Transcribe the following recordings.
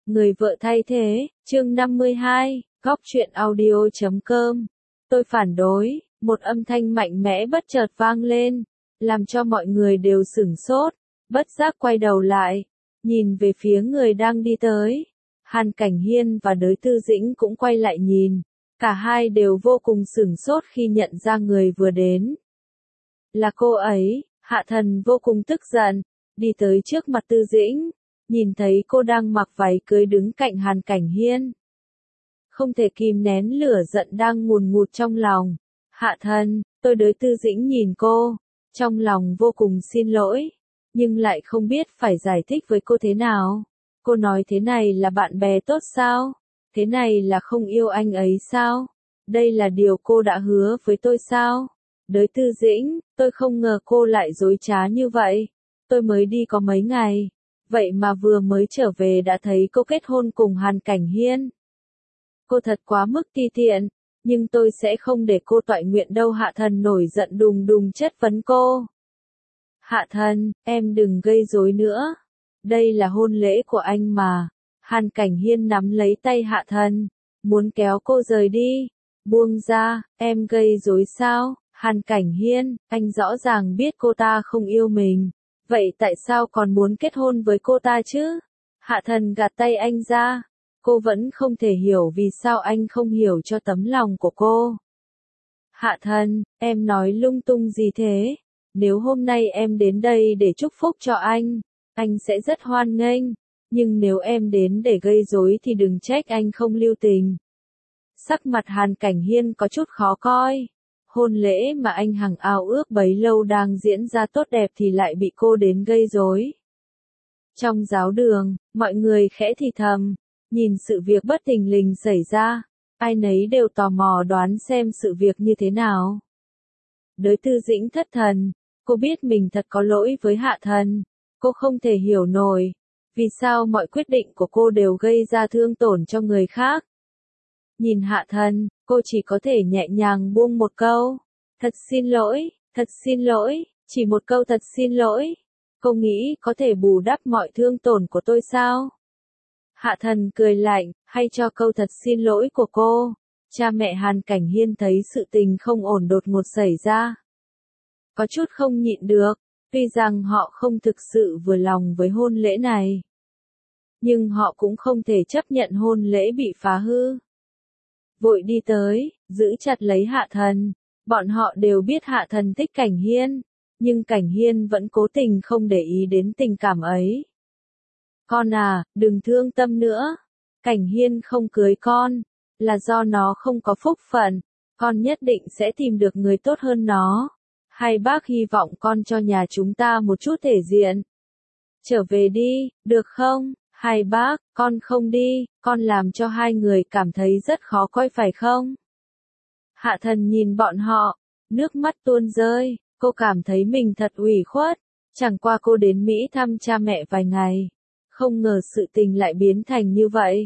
Người vợ thay thế, chương 52, góc truyện audio.com. Tôi phản đối, một âm thanh mạnh mẽ bất chợt vang lên, làm cho mọi người đều sửng sốt, bất giác quay đầu lại, nhìn về phía người đang đi tới. Hàn Cảnh Hiên và Đới Tư Dĩnh cũng quay lại nhìn, cả hai đều vô cùng sửng sốt khi nhận ra người vừa đến. Là cô ấy. Hạ Thần vô cùng tức giận, đi tới trước mặt Tư Dĩnh, nhìn thấy cô đang mặc váy cưới đứng cạnh Hàn Cảnh Hiên. Không thể kìm nén lửa giận đang ngùn ngụt trong lòng. Hạ Thần, tôi Đới Tư Dĩnh nhìn cô, trong lòng vô cùng xin lỗi, nhưng lại không biết phải giải thích với cô thế nào. Cô nói thế này là bạn bè tốt sao? Thế này là không yêu anh ấy sao? Đây là điều cô đã hứa với tôi sao? Đới Tư Dĩnh, tôi không ngờ cô lại dối trá như vậy. Tôi mới đi có mấy ngày, vậy mà vừa mới trở về đã thấy cô kết hôn cùng Hàn Cảnh Hiên. Cô thật quá mức ti tiện, nhưng tôi sẽ không để cô toại nguyện đâu. Hạ Thần nổi giận đùng đùng chất vấn cô. Hạ Thần, em đừng gây rối nữa. Đây là hôn lễ của anh mà. Hàn Cảnh Hiên nắm lấy tay Hạ Thần, muốn kéo cô rời đi. Buông ra, em gây rối sao? Hàn Cảnh Hiên, anh rõ ràng biết cô ta không yêu mình, vậy tại sao còn muốn kết hôn với cô ta chứ? Hạ Thần gạt tay anh ra, cô vẫn không thể hiểu vì sao anh không hiểu cho tấm lòng của cô. Hạ Thần, em nói lung tung gì thế? Nếu hôm nay em đến đây để chúc phúc cho anh sẽ rất hoan nghênh, nhưng nếu em đến để gây rối thì đừng trách anh không lưu tình. Sắc mặt Hàn Cảnh Hiên có chút khó coi. Hôn lễ mà anh hằng ao ước bấy lâu đang diễn ra tốt đẹp thì lại bị cô đến gây rối. Trong giáo đường, mọi người khẽ thì thầm, nhìn sự việc bất thình lình xảy ra, ai nấy đều tò mò đoán xem sự việc như thế nào. Đới Tư Dĩnh thất thần, cô biết mình thật có lỗi với Hạ Thần, cô không thể hiểu nổi, vì sao mọi quyết định của cô đều gây ra thương tổn cho người khác. Nhìn Hạ Thần, cô chỉ có thể nhẹ nhàng buông một câu. Thật xin lỗi, chỉ một câu thật xin lỗi. Cô nghĩ có thể bù đắp mọi thương tổn của tôi sao? Hạ Thần cười lạnh, hay cho câu thật xin lỗi của cô. Cha mẹ Hàn Cảnh Hiên thấy sự tình không ổn đột ngột xảy ra. Có chút không nhịn được, tuy rằng họ không thực sự vừa lòng với hôn lễ này. Nhưng họ cũng không thể chấp nhận hôn lễ bị phá hư. Vội đi tới, giữ chặt lấy Hạ Thần. Bọn họ đều biết Hạ Thần thích Cảnh Hiên, nhưng Cảnh Hiên vẫn cố tình không để ý đến tình cảm ấy. Con à, đừng thương tâm nữa. Cảnh Hiên không cưới con, là do nó không có phúc phận. Con nhất định sẽ tìm được người tốt hơn nó. Hai bác hy vọng con cho nhà chúng ta một chút thể diện. Trở về đi, được không? Hai bác, con không đi, con làm cho hai người cảm thấy rất khó coi phải không? Hạ Thần nhìn bọn họ, nước mắt tuôn rơi, cô cảm thấy mình thật ủy khuất, chẳng qua cô đến Mỹ thăm cha mẹ vài ngày, không ngờ sự tình lại biến thành như vậy.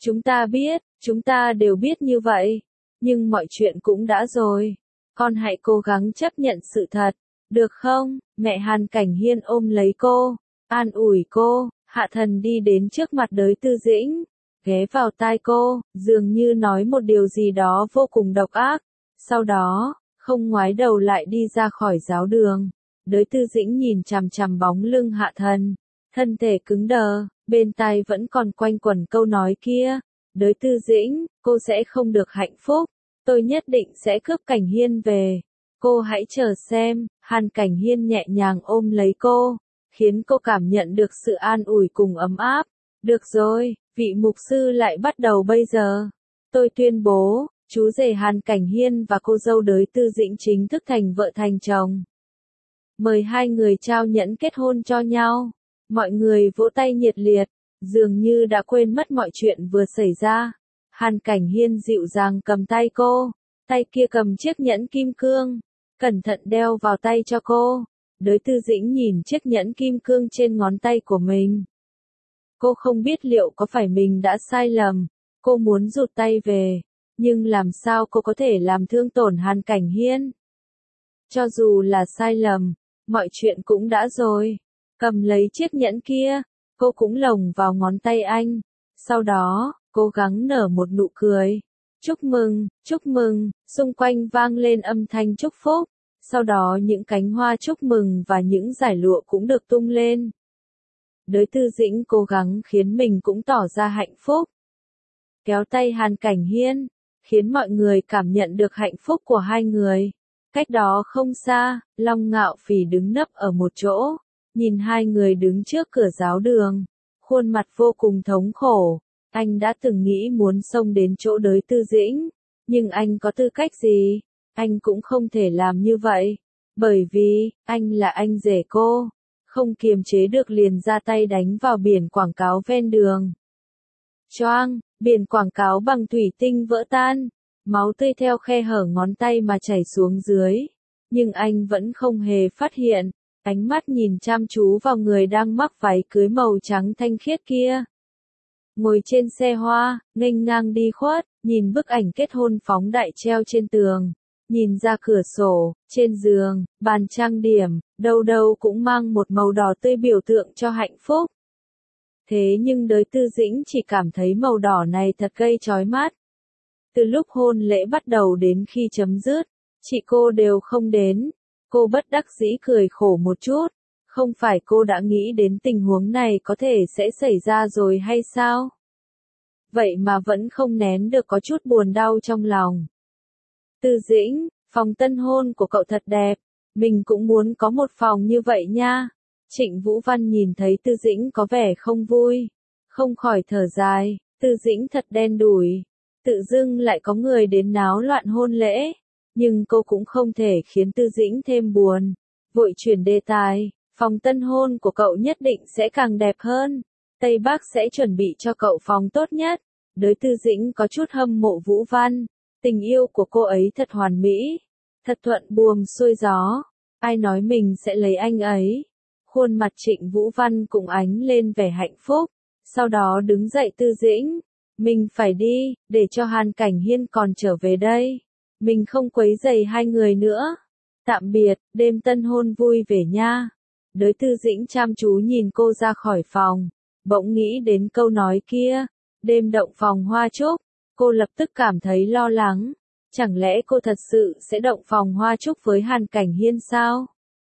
Chúng ta đều biết như vậy, nhưng mọi chuyện cũng đã rồi, con hãy cố gắng chấp nhận sự thật, được không? Mẹ Hàn Cảnh Hiên ôm lấy cô, an ủi cô. Hạ Thần đi đến trước mặt Đới Tư Dĩnh, ghé vào tai cô, dường như nói một điều gì đó vô cùng độc ác. Sau đó, không ngoái đầu lại đi ra khỏi giáo đường. Đới Tư Dĩnh nhìn chằm chằm bóng lưng Hạ Thần, thân thể cứng đờ, bên tai vẫn còn quanh quẩn câu nói kia. Đới Tư Dĩnh, cô sẽ không được hạnh phúc, tôi nhất định sẽ cướp Cảnh Hiên về. Cô hãy chờ xem. Hàn Cảnh Hiên nhẹ nhàng ôm lấy cô, khiến cô cảm nhận được sự an ủi cùng ấm áp. Được rồi, vị mục sư lại bắt đầu bây giờ. Tôi tuyên bố, chú rể Hàn Cảnh Hiên và cô dâu Đới Tư Dĩnh chính thức thành vợ thành chồng. Mời hai người trao nhẫn kết hôn cho nhau. Mọi người vỗ tay nhiệt liệt, dường như đã quên mất mọi chuyện vừa xảy ra. Hàn Cảnh Hiên dịu dàng cầm tay cô, tay kia cầm chiếc nhẫn kim cương, cẩn thận đeo vào tay cho cô. Đới Tư Dĩnh nhìn chiếc nhẫn kim cương trên ngón tay của mình. Cô không biết liệu có phải mình đã sai lầm, cô muốn rụt tay về, nhưng làm sao cô có thể làm thương tổn Hàn Cảnh Hiên? Cho dù là sai lầm, mọi chuyện cũng đã rồi. Cầm lấy chiếc nhẫn kia, cô cũng lồng vào ngón tay anh. Sau đó, cố gắng nở một nụ cười. Chúc mừng, xung quanh vang lên âm thanh chúc phúc. Sau đó những cánh hoa chúc mừng và những dải lụa cũng được tung lên. Đới Tư Dĩnh cố gắng khiến mình cũng tỏ ra hạnh phúc. Kéo tay Hàn Cảnh Hiên, khiến mọi người cảm nhận được hạnh phúc của hai người. Cách đó không xa, Long Ngạo Phỉ đứng nấp ở một chỗ, nhìn hai người đứng trước cửa giáo đường, khuôn mặt vô cùng thống khổ. Anh đã từng nghĩ muốn xông đến chỗ Đới Tư Dĩnh, nhưng anh có tư cách gì? Anh cũng không thể làm như vậy, bởi vì, anh là anh rể cô, không kiềm chế được liền ra tay đánh vào biển quảng cáo ven đường. Choang, biển quảng cáo bằng thủy tinh vỡ tan, máu tươi theo khe hở ngón tay mà chảy xuống dưới. Nhưng anh vẫn không hề phát hiện, ánh mắt nhìn chăm chú vào người đang mặc váy cưới màu trắng thanh khiết kia. Ngồi trên xe hoa, nghênh ngang đi khuất, nhìn bức ảnh kết hôn phóng đại treo trên tường. Nhìn ra cửa sổ, trên giường, bàn trang điểm, đâu đâu cũng mang một màu đỏ tươi biểu tượng cho hạnh phúc. Thế nhưng Đới Tư Dĩnh chỉ cảm thấy màu đỏ này thật gây chói mắt. Từ lúc hôn lễ bắt đầu đến khi chấm dứt, chị cô đều không đến. Cô bất đắc dĩ cười khổ một chút. Không phải cô đã nghĩ đến tình huống này có thể sẽ xảy ra rồi hay sao? Vậy mà vẫn không nén được có chút buồn đau trong lòng. Tư Dĩnh, phòng tân hôn của cậu thật đẹp, mình cũng muốn có một phòng như vậy nha. Trịnh Vũ Văn nhìn thấy Tư Dĩnh có vẻ không vui, không khỏi thở dài, Tư Dĩnh thật đen đủi, tự dưng lại có người đến náo loạn hôn lễ, nhưng cô cũng không thể khiến Tư Dĩnh thêm buồn, vội chuyển đề tài, phòng tân hôn của cậu nhất định sẽ càng đẹp hơn, Tây Bắc sẽ chuẩn bị cho cậu phòng tốt nhất. Đới Tư Dĩnh có chút hâm mộ Vũ Văn. Tình yêu của cô ấy thật hoàn mỹ, thật thuận buồm xuôi gió, ai nói mình sẽ lấy anh ấy. Khuôn mặt Trịnh Vũ Văn cũng ánh lên vẻ hạnh phúc, sau đó đứng dậy. Tư Dĩnh, mình phải đi, để cho Hàn Cảnh Hiên còn trở về đây. Mình không quấy rầy hai người nữa. Tạm biệt, đêm tân hôn vui vẻ nha. Đới Tư Dĩnh chăm chú nhìn cô ra khỏi phòng, bỗng nghĩ đến câu nói kia, đêm động phòng hoa trúc. Cô lập tức cảm thấy lo lắng. Chẳng lẽ cô thật sự sẽ động phòng hoa trúc với Hàn Cảnh Hiên sao?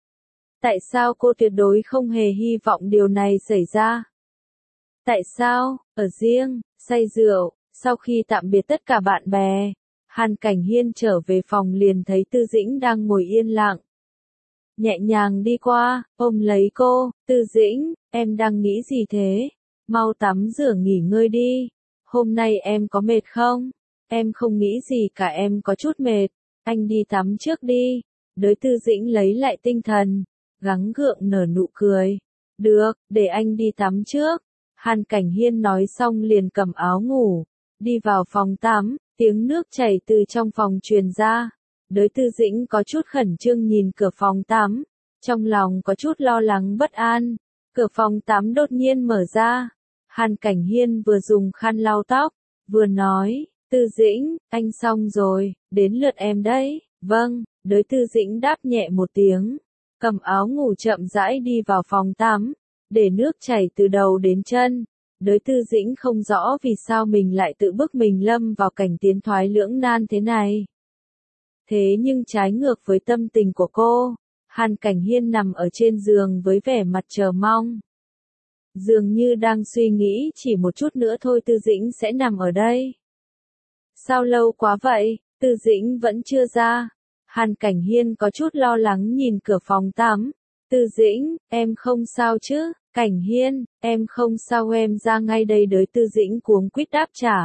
Tại sao cô tuyệt đối không hề hy vọng điều này xảy ra? Tại sao, ở riêng, say rượu, sau khi tạm biệt tất cả bạn bè, Hàn Cảnh Hiên trở về phòng liền thấy Tư Dĩnh đang ngồi yên lặng. Nhẹ nhàng đi qua, ôm lấy cô, Tư Dĩnh, em đang nghĩ gì thế? Mau tắm rửa nghỉ ngơi đi. Hôm nay em có mệt không? Em không nghĩ gì cả, em có chút mệt. Anh đi tắm trước đi. Đới Tư Dĩnh lấy lại tinh thần, gắng gượng nở nụ cười. Được, để anh đi tắm trước. Hàn Cảnh Hiên nói xong liền cầm áo ngủ, đi vào phòng tắm, tiếng nước chảy từ trong phòng truyền ra. Đới Tư Dĩnh có chút khẩn trương nhìn cửa phòng tắm, trong lòng có chút lo lắng bất an. Cửa phòng tắm đột nhiên mở ra. Hàn Cảnh Hiên vừa dùng khăn lau tóc, vừa nói, Tư Dĩnh, anh xong rồi, đến lượt em đấy. Vâng, Đới Tư Dĩnh đáp nhẹ một tiếng, cầm áo ngủ chậm rãi đi vào phòng tắm, để nước chảy từ đầu đến chân. Đới Tư Dĩnh không rõ vì sao mình lại tự bức mình lâm vào cảnh tiến thoái lưỡng nan thế này. Thế nhưng trái ngược với tâm tình của cô, Hàn Cảnh Hiên nằm ở trên giường với vẻ mặt chờ mong. Dường như đang suy nghĩ chỉ một chút nữa thôi Tư Dĩnh sẽ nằm ở đây. Sao lâu quá vậy, Tư Dĩnh vẫn chưa ra. Hàn Cảnh Hiên có chút lo lắng nhìn cửa phòng tắm. Tư Dĩnh, em không sao chứ? Cảnh Hiên, em không sao, em ra ngay đây. Đới Tư Dĩnh cuống quýt đáp trả.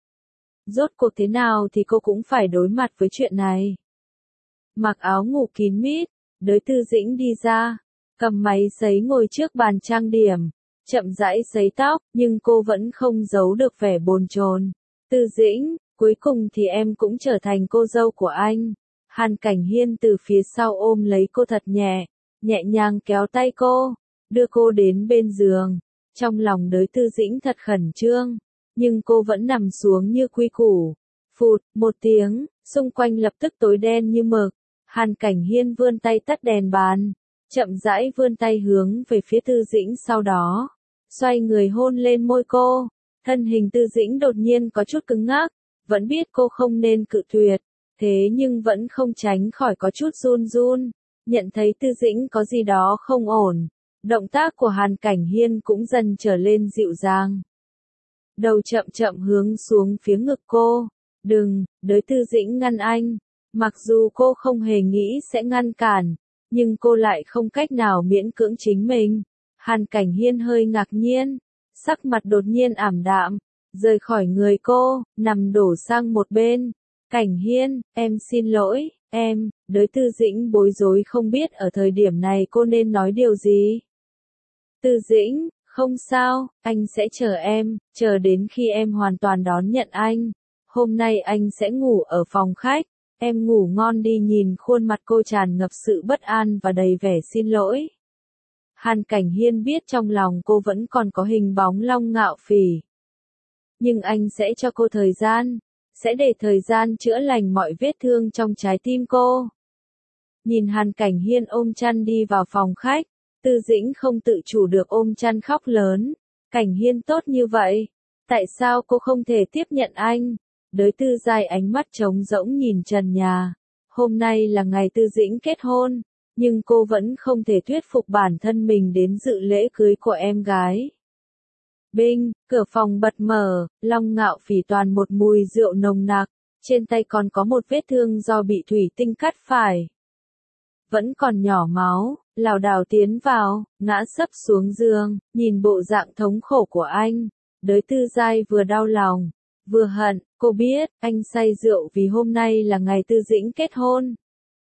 Rốt cuộc thế nào thì cô cũng phải đối mặt với chuyện này. Mặc áo ngủ kín mít, Đới Tư Dĩnh đi ra, cầm máy sấy ngồi trước bàn trang điểm, chậm rãi sấy tóc, nhưng cô vẫn không giấu được vẻ bồn chồn. Tư Dĩnh, cuối cùng thì em cũng trở thành cô dâu của anh. Hàn Cảnh Hiên từ phía sau ôm lấy cô thật nhẹ, nhẹ nhàng kéo tay cô, đưa cô đến bên giường. Trong lòng Đới Tư Dĩnh thật khẩn trương, nhưng cô vẫn nằm xuống như quy củ. Phụt, một tiếng, xung quanh lập tức tối đen như mực. Hàn Cảnh Hiên vươn tay tắt đèn bàn, chậm rãi vươn tay hướng về phía Tư Dĩnh, sau đó xoay người hôn lên môi cô. Thân hình Tư Dĩnh đột nhiên có chút cứng ngắc, vẫn biết cô không nên cự tuyệt, thế nhưng vẫn không tránh khỏi có chút run run, nhận thấy Tư Dĩnh có gì đó không ổn, động tác của Hàn Cảnh Hiên cũng dần trở lên dịu dàng. Đầu chậm chậm hướng xuống phía ngực cô, đừng, đới Tư Dĩnh ngăn anh, mặc dù cô không hề nghĩ sẽ ngăn cản, nhưng cô lại không cách nào miễn cưỡng chính mình. Hàn Cảnh Hiên hơi ngạc nhiên, sắc mặt đột nhiên ảm đạm, rời khỏi người cô, nằm đổ sang một bên. Cảnh Hiên, em xin lỗi, đới Tư Dĩnh bối rối không biết ở thời điểm này cô nên nói điều gì. Tư Dĩnh, không sao, anh sẽ chờ em, chờ đến khi em hoàn toàn đón nhận anh. Hôm nay anh sẽ ngủ ở phòng khách, em ngủ ngon đi. Nhìn khuôn mặt cô tràn ngập sự bất an và đầy vẻ xin lỗi. Hàn Cảnh Hiên biết trong lòng cô vẫn còn có hình bóng Long Ngạo Phỉ. Nhưng anh sẽ cho cô thời gian, sẽ để thời gian chữa lành mọi vết thương trong trái tim cô. Nhìn Hàn Cảnh Hiên ôm chăn đi vào phòng khách, Tư Dĩnh không tự chủ được ôm chăn khóc lớn. Cảnh Hiên tốt như vậy, tại sao cô không thể tiếp nhận anh? Đới Tư Giai ánh mắt trống rỗng nhìn trần nhà. Hôm nay là ngày Tư Dĩnh kết hôn, nhưng cô vẫn không thể thuyết phục bản thân mình đến dự lễ cưới của em gái. Binh, cửa phòng bật mở, Long Ngạo Phỉ toàn một mùi rượu nồng nặc, trên tay còn có một vết thương do bị thủy tinh cắt phải. Vẫn còn nhỏ máu, lảo đảo tiến vào, ngã sấp xuống giường, nhìn bộ dạng thống khổ của anh. Đới Tư Giai vừa đau lòng, vừa hận, cô biết, anh say rượu vì hôm nay là ngày Tư Dĩnh kết hôn.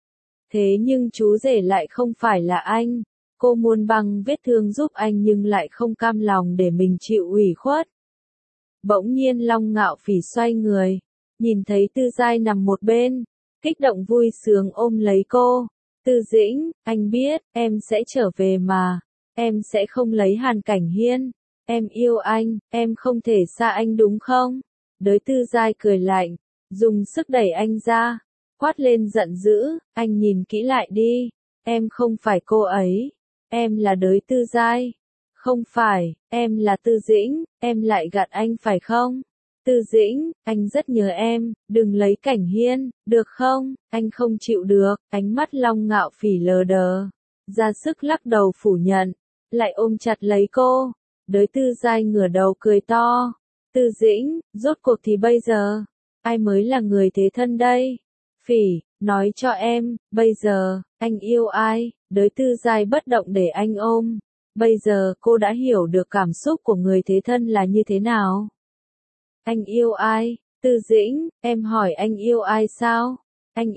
Thế nhưng chú rể lại không phải là anh. Cô muốn băng vết thương giúp anh nhưng lại không cam lòng để mình chịu ủy khuất. Bỗng nhiên Long Ngạo Phỉ xoay người, nhìn thấy Tư Giai nằm một bên, kích động vui sướng ôm lấy cô. Tư Dĩnh, anh biết, em sẽ trở về mà, em sẽ không lấy Hàn Cảnh Hiên, em yêu anh, em không thể xa anh đúng không? Đới Tư Giai cười lạnh, dùng sức đẩy anh ra, quát lên giận dữ, anh nhìn kỹ lại đi, em không phải cô ấy, em là Đới Tư Giai. Không phải, em là Tư Dĩnh, em lại gạt anh phải không? Tư Dĩnh, anh rất nhớ em, đừng lấy Cảnh Hiên, được không? Anh không chịu được, ánh mắt Long Ngạo Phỉ lờ đờ, ra sức lắc đầu phủ nhận, lại ôm chặt lấy cô. Đới Tư Giai ngửa đầu cười to. Tư Dĩnh, rốt cuộc thì bây giờ, ai mới là người thế thân đây? Phỉ, nói cho em, bây giờ, anh yêu ai? Đới Tư Giai bất động để anh ôm. Bây giờ cô đã hiểu được cảm xúc của người thế thân là như thế nào. Anh yêu ai? Tư Dĩnh, em hỏi anh yêu ai sao? Anh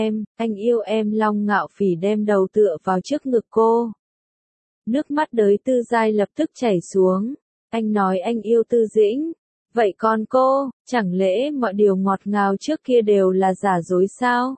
yêu em. Long Ngạo Phỉ đem đầu tựa vào trước ngực cô. Nước mắt Đới Tư Giai lập tức chảy xuống. Anh nói anh yêu Tư Dĩnh. Vậy còn cô, chẳng lẽ mọi điều ngọt ngào trước kia đều là giả dối sao?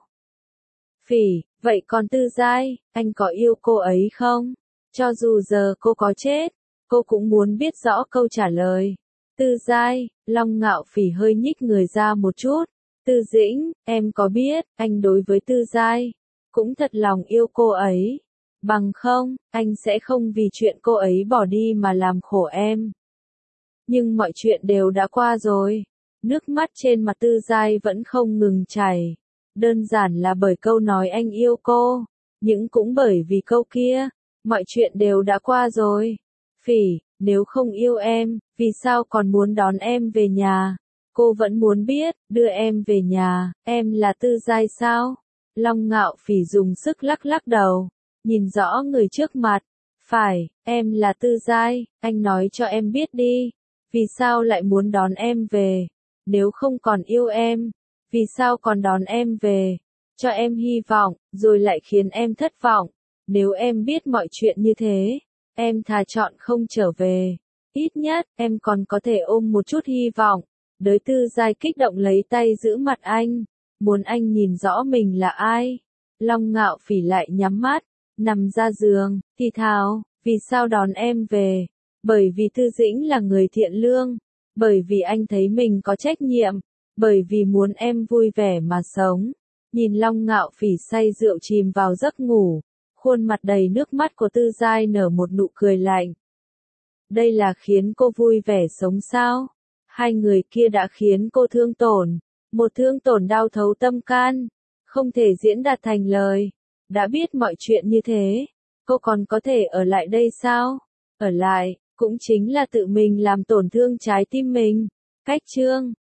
Phỉ, vậy còn Tư Giai, anh có yêu cô ấy không? Cho dù giờ cô có chết, cô cũng muốn biết rõ câu trả lời. Tư Giai, Long Ngạo Phỉ hơi nhích người ra một chút. Tư Dĩnh, em có biết, anh đối với Tư Giai, cũng thật lòng yêu cô ấy. Bằng không, anh sẽ không vì chuyện cô ấy bỏ đi mà làm khổ em. Nhưng mọi chuyện đều đã qua rồi. Nước mắt trên mặt Tư Giai vẫn không ngừng chảy. Đơn giản là bởi câu nói anh yêu cô. Nhưng cũng bởi vì câu kia. Mọi chuyện đều đã qua rồi. Phỉ, nếu không yêu em, vì sao còn muốn đón em về nhà? Cô vẫn muốn biết, đưa em về nhà, em là Tư Giai sao? Long Ngạo Phỉ dùng sức lắc lắc đầu, nhìn rõ người trước mặt. Phải, em là Tư Giai, anh nói cho em biết đi. Vì sao lại muốn đón em về? Nếu không còn yêu em, vì sao còn đón em về? Cho em hy vọng, rồi lại khiến em thất vọng. Nếu em biết mọi chuyện như thế, em thà chọn không trở về. Ít nhất, em còn có thể ôm một chút hy vọng. Đới Tư Giai kích động lấy tay giữ mặt anh, muốn anh nhìn rõ mình là ai. Long Ngạo Phỉ lại nhắm mắt, nằm ra giường, thì thào, vì sao đón em về? Bởi vì Tư Dĩnh là người thiện lương, bởi vì anh thấy mình có trách nhiệm, bởi vì muốn em vui vẻ mà sống. Nhìn Long Ngạo Phỉ say rượu chìm vào giấc ngủ, khuôn mặt đầy nước mắt của Tư Giai nở một nụ cười lạnh. Đây là khiến cô vui vẻ sống sao? Hai người kia đã khiến cô thương tổn, một thương tổn đau thấu tâm can, không thể diễn đạt thành lời. Đã biết mọi chuyện như thế, cô còn có thể ở lại đây sao? Ở lại, cũng chính là tự mình làm tổn thương trái tim mình. Cách chương